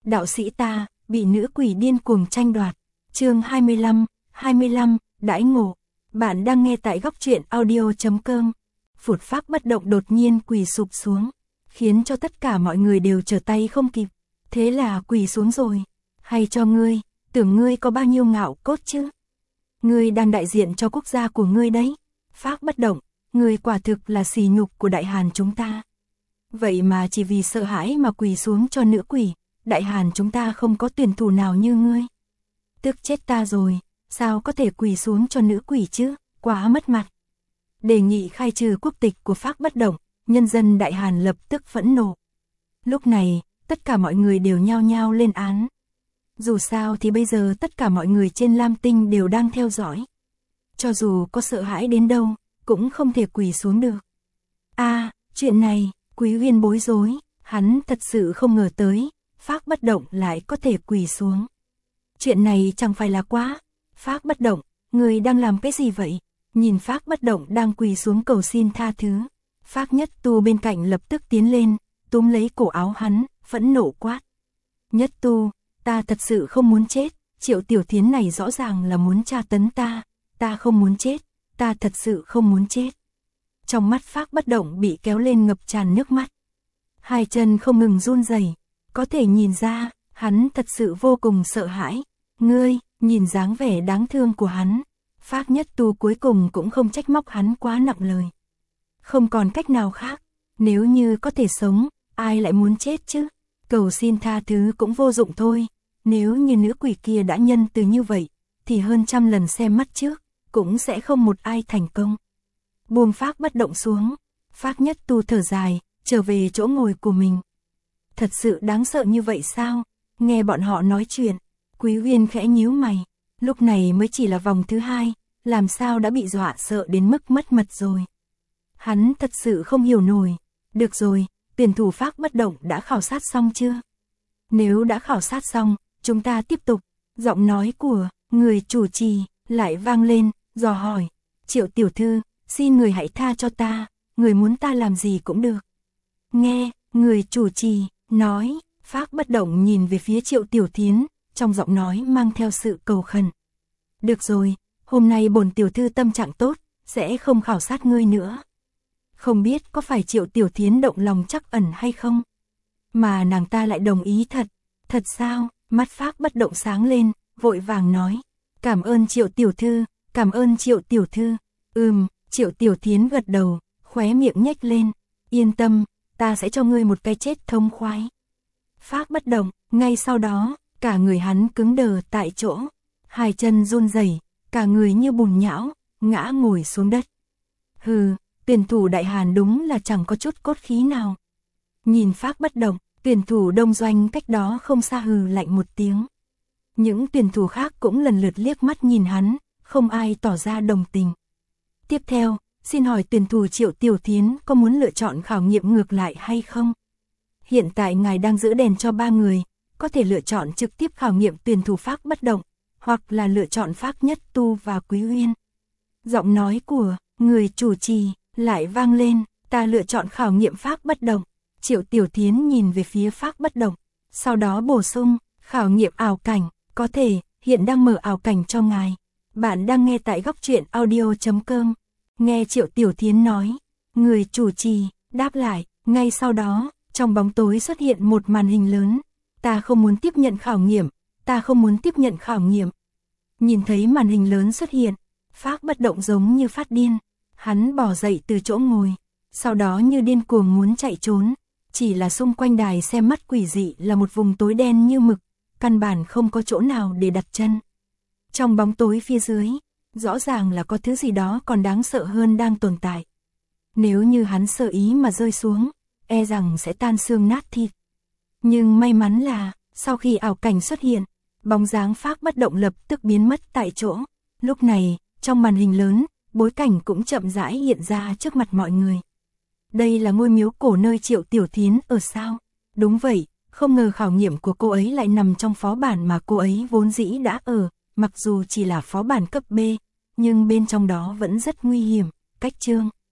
đạo sĩ ta, bị nữ quỷ điên cuồng tranh đoạt. Chương 25, đãi ngộ. Bạn đang nghe tại góc truyện audio.com. Phụt phác bất động đột nhiên quỳ sụp xuống, khiến cho tất cả mọi người đều trở tay không kịp. Thế là quỳ xuống rồi. Hay cho ngươi, tưởng ngươi có bao nhiêu ngạo cốt chứ? Ngươi đang đại diện cho quốc gia của ngươi đấy. Phác bất động, ngươi quả thực là sỉ nhục của Đại Hàn chúng ta. Vậy mà chỉ vì sợ hãi mà quỳ xuống cho nữ quỷ, Đại Hàn chúng ta không có tuyển thủ nào như ngươi. Tức chết ta rồi, sao có thể quỳ xuống cho nữ quỷ chứ, quá mất mặt. Đề nghị khai trừ quốc tịch của Phác bất động, nhân dân Đại Hàn lập tức phẫn nộ. Lúc này, tất cả mọi người đều nhao nhao lên án. Dù sao thì bây giờ tất cả mọi người trên Lam Tinh đều đang theo dõi. Cho dù có sợ hãi đến đâu, cũng không thể quỳ xuống được. Chuyện này, Quý Uyên bối rối, hắn thật sự không ngờ tới, Phác bất động lại có thể quỳ xuống. Chuyện này chẳng phải là quá. Phác bất động, người đang làm cái gì vậy? Nhìn Phác bất động đang quỳ xuống cầu xin tha thứ. Phác Nhất Tu bên cạnh lập tức tiến lên, túm lấy cổ áo hắn, phẫn nộ quát. Nhất Tu, ta thật sự không muốn chết, Triệu Tiểu Thiến này rõ ràng là muốn tra tấn ta không muốn chết, ta thật sự không muốn chết. Trong mắt Phác bất động bị kéo lên ngập tràn nước mắt. Hai chân không ngừng run rẩy, có thể nhìn ra, hắn thật sự vô cùng sợ hãi. Ngươi, nhìn dáng vẻ đáng thương của hắn, Phác Nhất Tu cuối cùng cũng không trách móc hắn quá nặng lời. Không còn cách nào khác, nếu như có thể sống, ai lại muốn chết chứ? Cầu xin tha thứ cũng vô dụng thôi, nếu như nữ quỷ kia đã nhân từ như vậy, thì hơn trăm lần xem mắt trước, cũng sẽ không một ai thành công. Buông Phác bất động xuống, Phác Nhất Tu thở dài, trở về chỗ ngồi của mình. Thật sự đáng sợ như vậy sao? Nghe bọn họ nói chuyện, Quý Uyên khẽ nhíu mày, lúc này mới chỉ là vòng thứ 2, làm sao đã bị dọa sợ đến mức mất mật rồi. Hắn thật sự không hiểu nổi. Được rồi, tuyển thủ Phác bất động đã khảo sát xong chưa? Nếu đã khảo sát xong, chúng ta tiếp tục. Giọng nói của người chủ trì lại vang lên, dò hỏi. Triệu tiểu thư, xin người hãy tha cho ta, người muốn ta làm gì cũng được. Nghe, người chủ trì nói, Phác bất động nhìn về phía Triệu Tiểu Thiến, trong giọng nói mang theo sự cầu khẩn. Được rồi, hôm nay bổn tiểu thư tâm trạng tốt, sẽ không khảo sát ngươi nữa. Không biết có phải Triệu Tiểu Thiến động lòng trắc ẩn hay không? Mà nàng ta lại đồng ý thật. Thật sao? Mắt Phác bất động sáng lên, vội vàng nói. Cảm ơn Triệu Tiểu thư, cảm ơn Triệu Tiểu thư. Triệu Tiểu Thiến gật đầu, khóe miệng nhếch lên. Yên tâm, ta sẽ cho ngươi một cái chết thông khoái. Phác bất động, ngay sau đó, cả người hắn cứng đờ tại chỗ. Hai chân run rẩy, cả người như bùn nhão, ngã ngồi xuống đất. Hừ, tuyển thủ Đại Hàn đúng là chẳng có chút cốt khí nào. Nhìn Phác bất động, tuyển thủ Đông Doanh cách đó không xa hừ lạnh một tiếng. Những tuyển thủ khác cũng lần lượt liếc mắt nhìn hắn, không ai tỏ ra đồng tình. Tiếp theo, xin hỏi tuyển thủ Triệu Tiểu Thiến có muốn lựa chọn khảo nghiệm ngược lại hay không? Hiện tại ngài đang giữ đèn cho 3 người, có thể lựa chọn trực tiếp khảo nghiệm tuyển thủ Phác bất động, hoặc là lựa chọn Phác Nhất Tu và Quý Uyên. Giọng nói của người chủ trì lại vang lên, ta lựa chọn khảo nghiệm Phác bất động. Triệu Tiểu Thiến nhìn về phía Phác bất động, sau đó bổ sung, khảo nghiệm ảo cảnh, có thể, hiện đang mở ảo cảnh cho ngài. Bạn đang nghe tại góc truyện audio.com. Nghe Triệu Tiểu Thiến nói, người chủ trì đáp lại, ngay sau đó, trong bóng tối xuất hiện một màn hình lớn. Ta không muốn tiếp nhận khảo nghiệm, ta không muốn tiếp nhận khảo nghiệm. Nhìn thấy màn hình lớn xuất hiện, Phác bất động giống như phát điên. Hắn bò dậy từ chỗ ngồi, sau đó như điên cuồng muốn chạy trốn. Chỉ là xung quanh đài xem mắt quỷ dị là một vùng tối đen như mực, căn bản không có chỗ nào để đặt chân. Trong bóng tối phía dưới, rõ ràng là có thứ gì đó còn đáng sợ hơn đang tồn tại. Nếu như hắn sơ ý mà rơi xuống, e rằng sẽ tan xương nát thịt. Nhưng may mắn là, sau khi ảo cảnh xuất hiện, bóng dáng Phác bất động lập tức biến mất tại chỗ. Lúc này, trong màn hình lớn, bối cảnh cũng chậm rãi hiện ra trước mặt mọi người. Đây là ngôi miếu cổ nơi Triệu Tiểu Thiến ở sao? Đúng vậy, không ngờ khảo nghiệm của cô ấy lại nằm trong phó bản mà cô ấy vốn dĩ đã ở, mặc dù chỉ là phó bản cấp B, nhưng bên trong đó vẫn rất nguy hiểm. Cách chương